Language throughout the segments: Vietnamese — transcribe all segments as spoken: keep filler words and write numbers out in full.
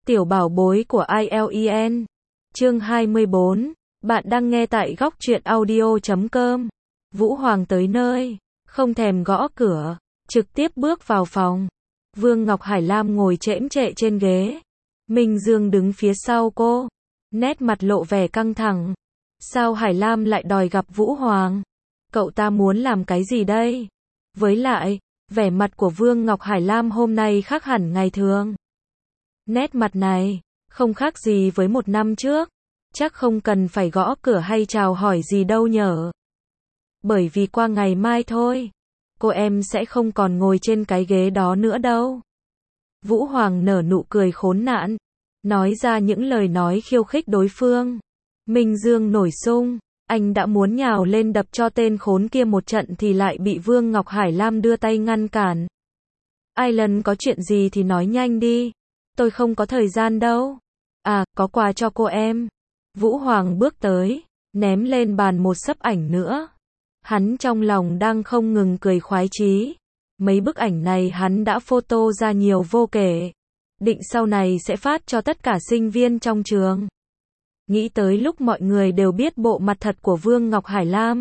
Tiểu bảo bối của i lờ e en. Chương hai mươi bốn. Bạn đang nghe tại góc truyện audio chấm com. Vũ Hoàng tới nơi, không thèm gõ cửa, trực tiếp bước vào phòng. Vương Ngọc Hải Lam ngồi chễm chệ trên ghế. Minh Dương đứng phía sau cô, nét mặt lộ vẻ căng thẳng. Sao Hải Lam lại đòi gặp Vũ Hoàng? Cậu ta muốn làm cái gì đây? Với lại, vẻ mặt của Vương Ngọc Hải Lam hôm nay khác hẳn ngày thường. Nét mặt này, không khác gì với một năm trước. Chắc không cần phải gõ cửa hay chào hỏi gì đâu nhở. Bởi vì qua ngày mai thôi, cô em sẽ không còn ngồi trên cái ghế đó nữa đâu. Vũ Hoàng nở nụ cười khốn nạn, nói ra những lời nói khiêu khích đối phương. Minh Dương nổi xung, anh đã muốn nhào lên đập cho tên khốn kia một trận thì lại bị Vương Ngọc Hải Lam đưa tay ngăn cản. Island có chuyện gì thì nói nhanh đi, tôi không có thời gian đâu. À, có quà cho cô em. Vũ Hoàng bước tới, ném lên bàn một xấp ảnh nữa. Hắn trong lòng đang không ngừng cười khoái chí. Mấy bức ảnh này hắn đã photo ra nhiều vô kể. Định sau này sẽ phát cho tất cả sinh viên trong trường. Nghĩ tới lúc mọi người đều biết bộ mặt thật của Vương Ngọc Hải Lam.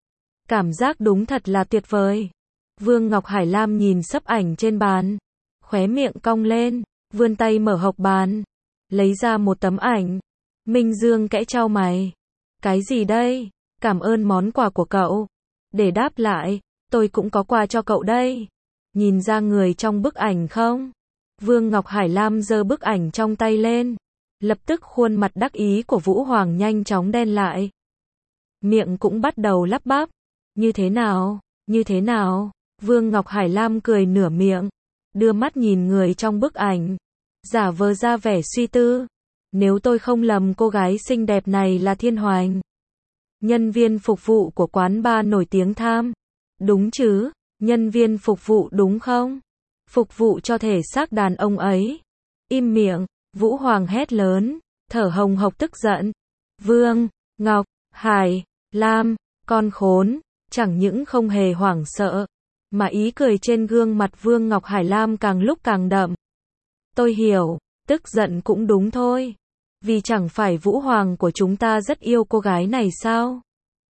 Cảm giác đúng thật là tuyệt vời. Vương Ngọc Hải Lam nhìn xấp ảnh trên bàn, khóe miệng cong lên, vươn tay mở hộc bàn, lấy ra một tấm ảnh. Minh Dương kẽ chau mày. Cái gì đây? Cảm ơn món quà của cậu. Để đáp lại, tôi cũng có quà cho cậu đây. Nhìn ra người trong bức ảnh không? Vương Ngọc Hải Lam giơ bức ảnh trong tay lên. Lập tức khuôn mặt đắc ý của Vũ Hoàng nhanh chóng đen lại. Miệng cũng bắt đầu lắp bắp. Như thế nào? Như thế nào? Vương Ngọc Hải Lam cười nửa miệng, đưa mắt nhìn người trong bức ảnh, giả vờ ra vẻ suy tư. Nếu tôi không lầm cô gái xinh đẹp này là Thiên Hoành, nhân viên phục vụ của quán bar nổi tiếng tham. Đúng chứ? Nhân viên phục vụ đúng không? Phục vụ cho thể xác đàn ông ấy. Im miệng, Vũ Hoàng hét lớn, thở hồng hộc tức giận. Vương Ngọc Hải Lam, con khốn, chẳng những không hề hoảng sợ, mà ý cười trên gương mặt Vương Ngọc Hải Lam càng lúc càng đậm. Tôi hiểu, tức giận cũng đúng thôi. Vì chẳng phải Vũ Hoàng của chúng ta rất yêu cô gái này sao?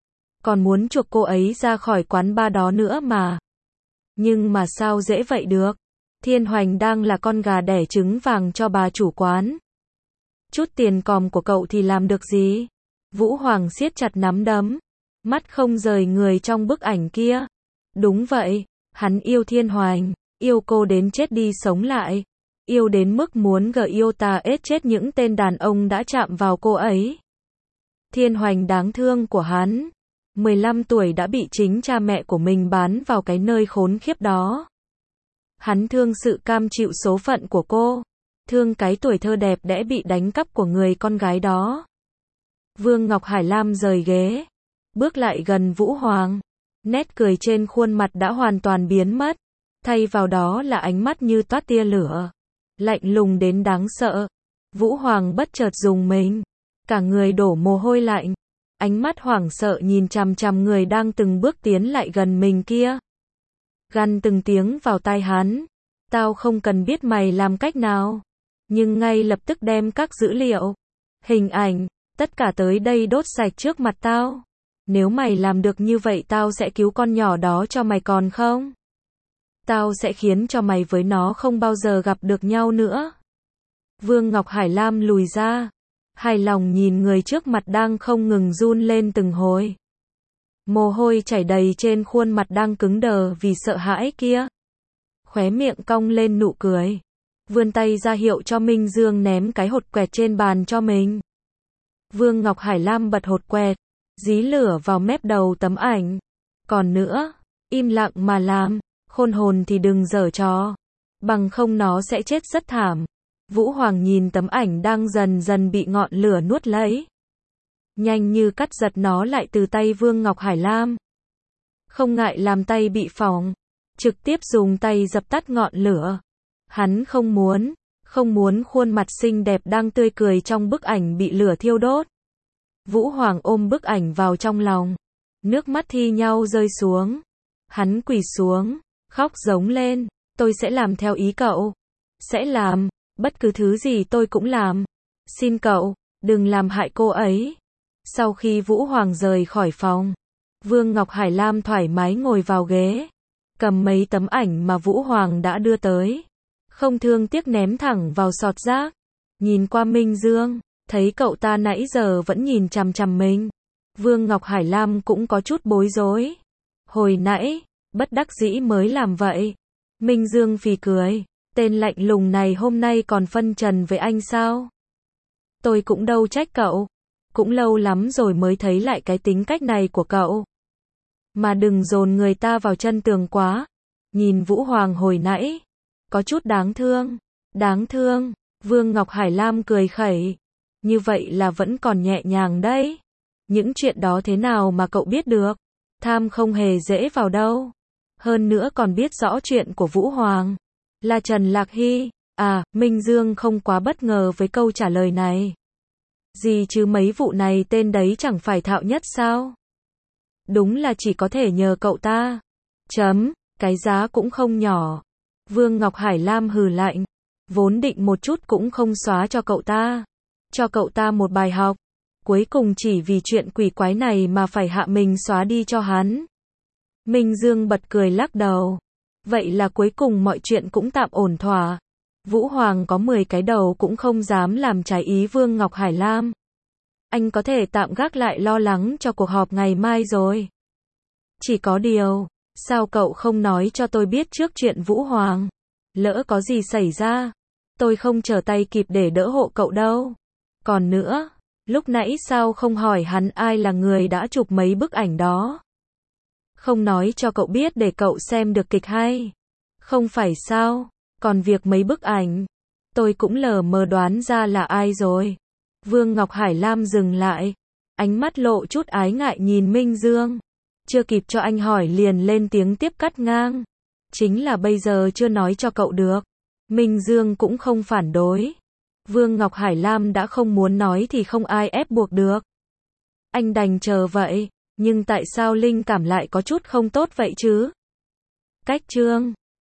Còn muốn chuộc cô ấy ra khỏi quán bar đó nữa mà. Nhưng mà sao dễ vậy được? Thiên Hoành đang là con gà đẻ trứng vàng cho bà chủ quán. Chút tiền còm của cậu thì làm được gì? Vũ Hoàng siết chặt nắm đấm, mắt không rời người trong bức ảnh kia. Đúng vậy, hắn yêu Thiên Hoành, yêu cô đến chết đi sống lại. Yêu đến mức muốn gờ yêu ta ết chết những tên đàn ông đã chạm vào cô ấy. Thiên Hoành đáng thương của hắn, mười lăm tuổi đã bị chính cha mẹ của mình bán vào cái nơi khốn khiếp đó. Hắn thương sự cam chịu số phận của cô, thương cái tuổi thơ đẹp đẽ bị đánh cắp của người con gái đó. Vương Ngọc Hải Lam rời ghế, bước lại gần Vũ Hoàng. Nét cười trên khuôn mặt đã hoàn toàn biến mất, thay vào đó là ánh mắt như toát tia lửa, lạnh lùng đến đáng sợ. Vũ Hoàng bất chợt rùng mình, cả người đổ mồ hôi lạnh, ánh mắt hoảng sợ nhìn chằm chằm người đang từng bước tiến lại gần mình kia. Gằn từng tiếng vào tai hắn, tao không cần biết mày làm cách nào, nhưng ngay lập tức đem các dữ liệu, hình ảnh, tất cả tới đây đốt sạch trước mặt tao. Nếu mày làm được như vậy tao sẽ cứu con nhỏ đó cho mày còn không? Tao sẽ khiến cho mày với nó không bao giờ gặp được nhau nữa. Vương Ngọc Hải Lam lùi ra, hài lòng nhìn người trước mặt đang không ngừng run lên từng hồi. Mồ hôi chảy đầy trên khuôn mặt đang cứng đờ vì sợ hãi kia. Khóe miệng cong lên nụ cười, vươn tay ra hiệu cho Minh Dương ném cái hột quẹt trên bàn cho mình. Vương Ngọc Hải Lam bật hột quẹt, dí lửa vào mép đầu tấm ảnh. Còn nữa, im lặng mà làm, khôn hồn thì đừng giở trò, bằng không nó sẽ chết rất thảm. Vũ Hoàng nhìn tấm ảnh đang dần dần bị ngọn lửa nuốt lấy, nhanh như cắt giật nó lại từ tay Vương Ngọc Hải Lam. Không ngại làm tay bị phỏng, trực tiếp dùng tay dập tắt ngọn lửa. Hắn không muốn, không muốn khuôn mặt xinh đẹp đang tươi cười trong bức ảnh bị lửa thiêu đốt. Vũ Hoàng ôm bức ảnh vào trong lòng, nước mắt thi nhau rơi xuống. Hắn quỳ xuống, khóc giống lên, tôi sẽ làm theo ý cậu. Sẽ làm, Bất cứ thứ gì tôi cũng làm. Xin cậu, đừng làm hại cô ấy. Sau khi Vũ Hoàng rời khỏi phòng, Vương Ngọc Hải Lam thoải mái ngồi vào ghế, cầm mấy tấm ảnh mà Vũ Hoàng đã đưa tới, không thương tiếc ném thẳng vào sọt rác. Nhìn qua Minh Dương, thấy cậu ta nãy giờ vẫn nhìn chằm chằm mình. Vương Ngọc Hải Lam cũng có chút bối rối. Hồi nãy, bất đắc dĩ mới làm vậy. Minh Dương phì cười, tên lạnh lùng này hôm nay còn phân trần với anh sao? Tôi cũng đâu trách cậu. Cũng lâu lắm rồi mới thấy lại cái tính cách này của cậu. Mà đừng dồn người ta vào chân tường quá. Nhìn Vũ Hoàng hồi nãy, có chút đáng thương. Đáng thương, Vương Ngọc Hải Lam cười khẩy. Như vậy là vẫn còn nhẹ nhàng đấy. Những chuyện đó thế nào mà cậu biết được? Tham không hề dễ vào đâu. Hơn nữa còn biết rõ chuyện của Vũ Hoàng. Là Trần Lạc Hy. À, Minh Dương không quá bất ngờ với câu trả lời này. Gì chứ mấy vụ này tên đấy chẳng phải Thạo Nhất sao? Đúng là chỉ có thể nhờ cậu ta. Chấm, cái giá cũng không nhỏ. Vương Ngọc Hải Lam hừ lạnh. Vốn định một chút cũng không xóa cho cậu ta. Cho cậu ta một bài học. Cuối cùng chỉ vì chuyện quỷ quái này mà phải hạ mình xóa đi cho hắn. Minh Dương bật cười lắc đầu. Vậy là cuối cùng mọi chuyện cũng tạm ổn thỏa. Vũ Hoàng có mười cái đầu cũng không dám làm trái ý Vương Ngọc Hải Lam. Anh có thể tạm gác lại lo lắng cho cuộc họp ngày mai rồi. Chỉ có điều, sao cậu không nói cho tôi biết trước chuyện Vũ Hoàng? Lỡ có gì xảy ra, tôi không trở tay kịp để đỡ hộ cậu đâu. Còn nữa, lúc nãy sao không hỏi hắn ai là người đã chụp mấy bức ảnh đó? Không nói cho cậu biết để cậu xem được kịch hay. Không phải sao? Còn việc mấy bức ảnh, tôi cũng lờ mờ đoán ra là ai rồi. Vương Ngọc Hải Lam dừng lại, ánh mắt lộ chút ái ngại nhìn Minh Dương. Chưa kịp cho anh hỏi liền lên tiếng tiếp cắt ngang. Chính là bây giờ chưa nói cho cậu được. Minh Dương cũng không phản đối. Vương Ngọc Hải Lam đã không muốn nói thì không ai ép buộc được. Anh đành chờ vậy, nhưng tại sao linh cảm lại có chút không tốt vậy chứ? Cách chương